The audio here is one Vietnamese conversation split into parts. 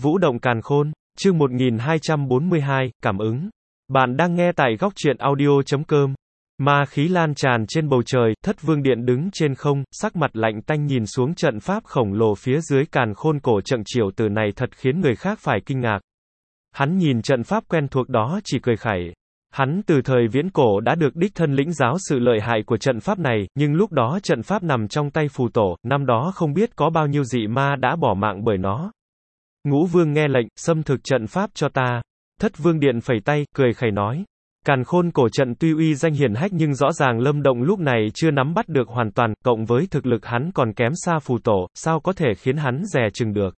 Vũ động càn khôn, chương 1242, cảm ứng. Bạn đang nghe tại góc truyện audio.com. Ma khí lan tràn trên bầu trời, Thất Vương Điện đứng trên không, sắc mặt lạnh tanh nhìn xuống trận pháp khổng lồ phía dưới càn khôn cổ trận triều tử này thật khiến người khác phải kinh ngạc. Hắn nhìn trận pháp quen thuộc đó chỉ cười khẩy. Hắn từ thời viễn cổ đã được đích thân lĩnh giáo sự lợi hại của trận pháp này, nhưng lúc đó trận pháp nằm trong tay phù tổ, năm đó không biết có bao nhiêu dị ma đã bỏ mạng bởi nó. Ngũ Vương nghe lệnh, xâm thực trận pháp cho ta. Thất Vương Điện phẩy tay, cười khẩy nói. Càn khôn cổ trận tuy uy danh hiển hách nhưng rõ ràng Lâm Động lúc này chưa nắm bắt được hoàn toàn, cộng với thực lực hắn còn kém xa phù tổ, sao có thể khiến hắn dè chừng được.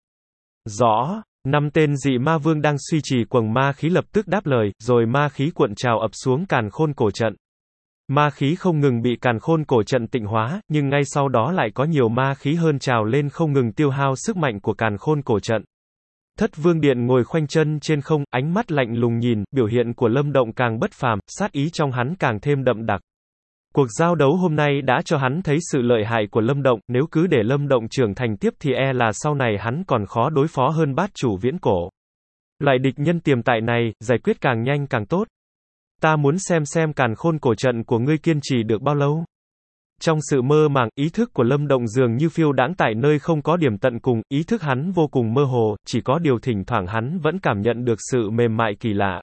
Rõ. Năm tên dị ma vương đang suy trì quầng ma khí lập tức đáp lời, rồi ma khí cuộn trào ập xuống càn khôn cổ trận. Ma khí không ngừng bị càn khôn cổ trận tịnh hóa, nhưng ngay sau đó lại có nhiều ma khí hơn trào lên không ngừng tiêu hao sức mạnh của càn khôn cổ trận. Thất Vương Điện ngồi khoanh chân trên không, ánh mắt lạnh lùng nhìn, biểu hiện của Lâm Động càng bất phàm, sát ý trong hắn càng thêm đậm đặc. Cuộc giao đấu hôm nay đã cho hắn thấy sự lợi hại của Lâm Động, nếu cứ để Lâm Động trưởng thành tiếp thì e là sau này hắn còn khó đối phó hơn bát chủ viễn cổ. Loại địch nhân tiềm tại này, giải quyết càng nhanh càng tốt. Ta muốn xem càn khôn cổ trận của ngươi kiên trì được bao lâu. Trong sự mơ màng, ý thức của Lâm Động dường như phiêu đãng tại nơi không có điểm tận cùng, ý thức hắn vô cùng mơ hồ, chỉ có điều thỉnh thoảng hắn vẫn cảm nhận được sự mềm mại kỳ lạ.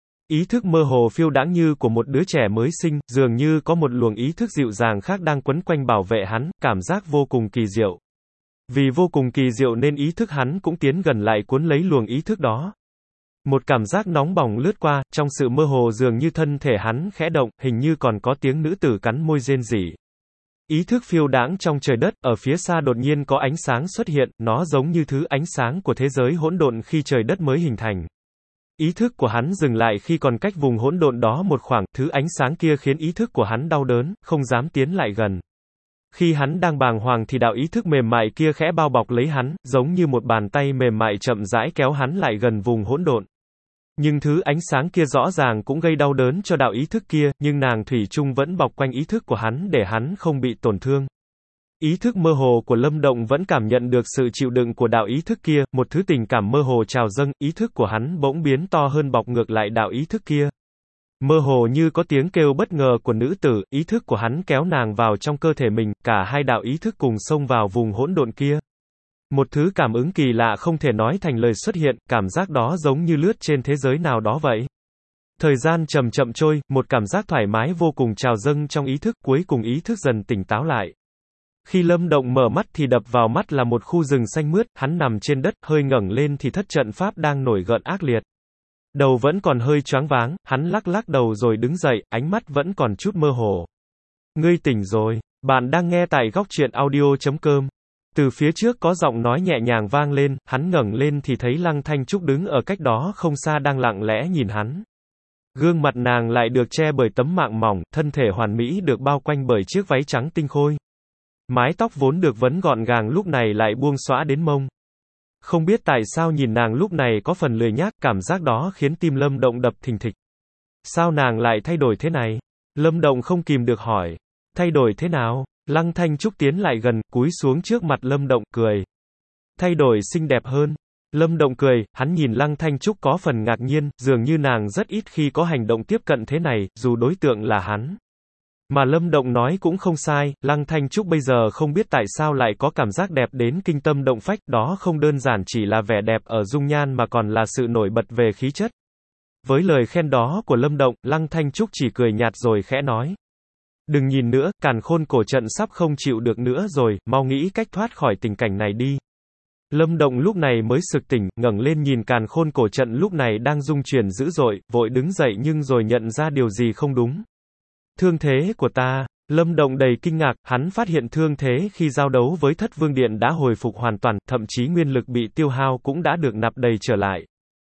Ý thức mơ hồ phiêu đãng như của một đứa trẻ mới sinh, dường như có một luồng ý thức dịu dàng khác đang quấn quanh bảo vệ hắn, cảm giác vô cùng kỳ diệu. Vì vô cùng kỳ diệu nên ý thức hắn cũng tiến gần lại cuốn lấy luồng ý thức đó. Một cảm giác nóng bỏng lướt qua, trong sự mơ hồ dường như thân thể hắn khẽ động, hình như còn có tiếng nữ tử cắn môi rên rỉ. Ý thức phiêu đãng trong trời đất, ở phía xa đột nhiên có ánh sáng xuất hiện, nó giống như thứ ánh sáng của thế giới hỗn độn khi trời đất mới hình thành. Ý thức của hắn dừng lại khi còn cách vùng hỗn độn đó một khoảng, thứ ánh sáng kia khiến ý thức của hắn đau đớn, không dám tiến lại gần. Khi hắn đang bàng hoàng thì đạo ý thức mềm mại kia khẽ bao bọc lấy hắn, giống như một bàn tay mềm mại chậm rãi kéo hắn lại gần vùng hỗn độn. Nhưng thứ ánh sáng kia rõ ràng cũng gây đau đớn cho đạo ý thức kia, nhưng nàng thủy chung vẫn bọc quanh ý thức của hắn để hắn không bị tổn thương. Ý thức mơ hồ của Lâm Động vẫn cảm nhận được sự chịu đựng của đạo ý thức kia, một thứ tình cảm mơ hồ trào dâng, ý thức của hắn bỗng biến to hơn bọc ngược lại đạo ý thức kia. Mơ hồ như có tiếng kêu bất ngờ của nữ tử, ý thức của hắn kéo nàng vào trong cơ thể mình, cả hai đạo ý thức cùng xông vào vùng hỗn độn kia. Một thứ cảm ứng kỳ lạ không thể nói thành lời xuất hiện, cảm giác đó giống như lướt trên thế giới nào đó vậy. Thời gian chậm chậm trôi, một cảm giác thoải mái vô cùng trào dâng trong ý thức, cuối cùng ý thức dần tỉnh táo lại. Khi Lâm Động mở mắt thì đập vào mắt là một khu rừng xanh mướt, hắn nằm trên đất, hơi ngẩng lên thì thất trận pháp đang nổi gợn ác liệt. Đầu vẫn còn hơi choáng váng, hắn lắc lắc đầu rồi đứng dậy, ánh mắt vẫn còn chút mơ hồ. Ngươi tỉnh rồi, bạn đang nghe tại góc truyện audio.com. Từ phía trước có giọng nói nhẹ nhàng vang lên, hắn ngẩng lên thì thấy Lăng Thanh Trúc đứng ở cách đó không xa đang lặng lẽ nhìn hắn. Gương mặt nàng lại được che bởi tấm mạng mỏng, thân thể hoàn mỹ được bao quanh bởi chiếc váy trắng tinh khôi. Mái tóc vốn được vấn gọn gàng lúc này lại buông xõa đến mông. Không biết tại sao nhìn nàng lúc này có phần lười nhác, cảm giác đó khiến tim Lâm Động đập thình thịch. Sao nàng lại thay đổi thế này? Lâm Động không kìm được hỏi. Thay đổi thế nào? Lăng Thanh Trúc tiến lại gần, cúi xuống trước mặt Lâm Động, cười. Thay đổi xinh đẹp hơn. Lâm Động cười, hắn nhìn Lăng Thanh Trúc có phần ngạc nhiên, dường như nàng rất ít khi có hành động tiếp cận thế này, dù đối tượng là hắn. Mà Lâm Động nói cũng không sai, Lăng Thanh Trúc bây giờ không biết tại sao lại có cảm giác đẹp đến kinh tâm động phách, đó không đơn giản chỉ là vẻ đẹp ở dung nhan mà còn là sự nổi bật về khí chất. Với lời khen đó của Lâm Động, Lăng Thanh Trúc chỉ cười nhạt rồi khẽ nói. Đừng nhìn nữa, càn khôn cổ trận sắp không chịu được nữa rồi, mau nghĩ cách thoát khỏi tình cảnh này đi. Lâm Động lúc này mới sực tỉnh, ngẩng lên nhìn càn khôn cổ trận lúc này đang rung chuyển dữ dội, vội đứng dậy nhưng rồi nhận ra điều gì không đúng. Thương thế của ta. Lâm Động đầy kinh ngạc, hắn phát hiện thương thế khi giao đấu với Thất Vương Điện đã hồi phục hoàn toàn, thậm chí nguyên lực bị tiêu hao cũng đã được nạp đầy trở lại.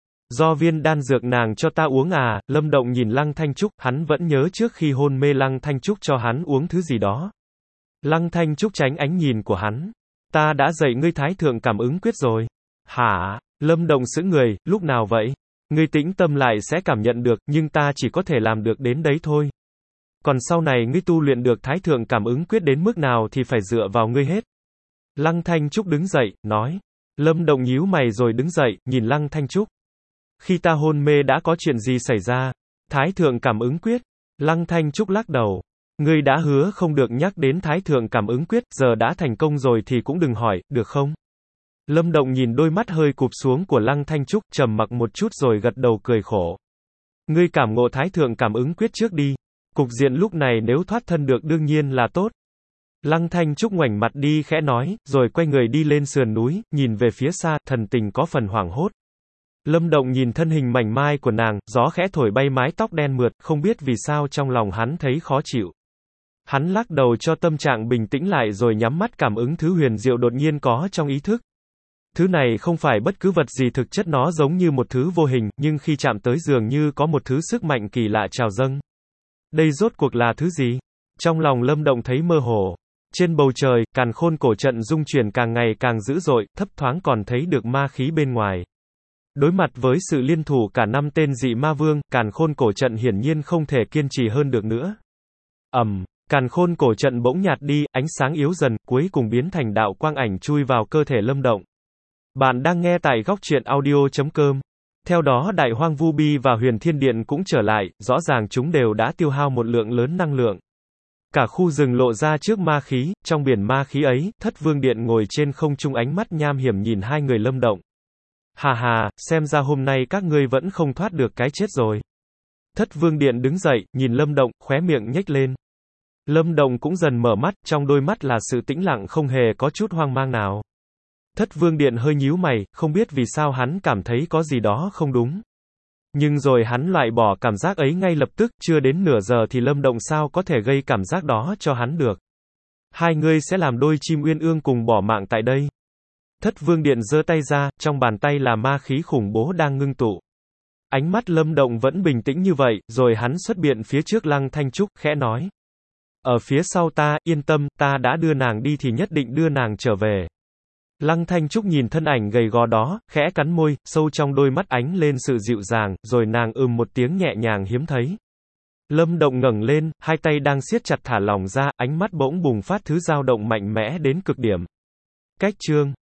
Do viên đan dược nàng cho ta uống à? Lâm Động nhìn Lăng Thanh Trúc, hắn vẫn nhớ trước khi hôn mê Lăng Thanh Trúc cho hắn uống thứ gì đó. Lăng Thanh Trúc tránh ánh nhìn của hắn. Ta đã dạy ngươi Thái Thượng Cảm Ứng Quyết rồi. Hả? Lâm Động sững người, lúc nào vậy? Ngươi tĩnh tâm lại sẽ cảm nhận được, nhưng ta chỉ có thể làm được đến đấy thôi. Còn sau này ngươi tu luyện được Thái Thượng Cảm Ứng Quyết đến mức nào thì phải dựa vào ngươi hết. Lăng Thanh Trúc đứng dậy, nói. Lâm Động nhíu mày rồi đứng dậy, nhìn Lăng Thanh Trúc. Khi ta hôn mê đã có chuyện gì xảy ra? Thái thượng cảm ứng quyết. Lăng Thanh Trúc lắc đầu. Ngươi đã hứa không được nhắc đến Thái thượng cảm ứng quyết, giờ đã thành công rồi thì cũng đừng hỏi, được không? Lâm Động nhìn đôi mắt hơi cụp xuống của Lăng Thanh Trúc, trầm mặc một chút rồi gật đầu cười khổ. Ngươi cảm ngộ Thái thượng cảm ứng quyết trước đi. Cục diện lúc này nếu thoát thân được đương nhiên là tốt. Lăng Thanh Trúc ngoảnh mặt đi khẽ nói, rồi quay người đi lên sườn núi, nhìn về phía xa, thần tình có phần hoảng hốt. Lâm Động nhìn thân hình mảnh mai của nàng, gió khẽ thổi bay mái tóc đen mượt, không biết vì sao trong lòng hắn thấy khó chịu. Hắn lắc đầu cho tâm trạng bình tĩnh lại rồi nhắm mắt cảm ứng thứ huyền diệu đột nhiên có trong ý thức. Thứ này không phải bất cứ vật gì, thực chất nó giống như một thứ vô hình, nhưng khi chạm tới dường như có một thứ sức mạnh kỳ lạ trào dâng. Đây rốt cuộc là thứ gì? Trong lòng Lâm Động thấy mơ hồ. Trên bầu trời, càn khôn cổ trận rung chuyển càng ngày càng dữ dội, thấp thoáng còn thấy được ma khí bên ngoài. Đối mặt với sự liên thủ cả 5 tên dị ma vương, càn khôn cổ trận hiển nhiên không thể kiên trì hơn được nữa. Càn khôn cổ trận bỗng nhạt đi, ánh sáng yếu dần, cuối cùng biến thành đạo quang ảnh chui vào cơ thể Lâm Động. Bạn đang nghe tại góc truyện audio.com. Theo đó Đại Hoang Vu Bi và Huyền Thiên Điện cũng trở lại, rõ ràng chúng đều đã tiêu hao một lượng lớn năng lượng. Cả khu rừng lộ ra trước ma khí, trong biển ma khí ấy, Thất Vương Điện ngồi trên không trung ánh mắt nham hiểm nhìn hai người Lâm Động. Hà hà, xem ra hôm nay các ngươi vẫn không thoát được cái chết rồi. Thất Vương Điện đứng dậy, nhìn Lâm Động, khóe miệng nhếch lên. Lâm Động cũng dần mở mắt, trong đôi mắt là sự tĩnh lặng không hề có chút hoang mang nào. Thất Vương Điện hơi nhíu mày, không biết vì sao hắn cảm thấy có gì đó không đúng. Nhưng rồi hắn loại bỏ cảm giác ấy ngay lập tức, chưa đến nửa giờ thì Lâm Động sao có thể gây cảm giác đó cho hắn được. Hai ngươi sẽ làm đôi chim uyên ương cùng bỏ mạng tại đây. Thất Vương Điện giơ tay ra, trong bàn tay là ma khí khủng bố đang ngưng tụ. Ánh mắt Lâm Động vẫn bình tĩnh như vậy, rồi hắn xuất biện phía trước Lăng Thanh Trúc, khẽ nói. Ở phía sau ta, yên tâm, ta đã đưa nàng đi thì nhất định đưa nàng trở về. Lăng Thanh Trúc nhìn thân ảnh gầy gò đó, khẽ cắn môi, sâu trong đôi mắt ánh lên sự dịu dàng, rồi nàng một tiếng nhẹ nhàng hiếm thấy. Lâm Động ngẩng lên, hai tay đang siết chặt thả lỏng ra, ánh mắt bỗng bùng phát thứ dao động mạnh mẽ đến cực điểm. Cách chương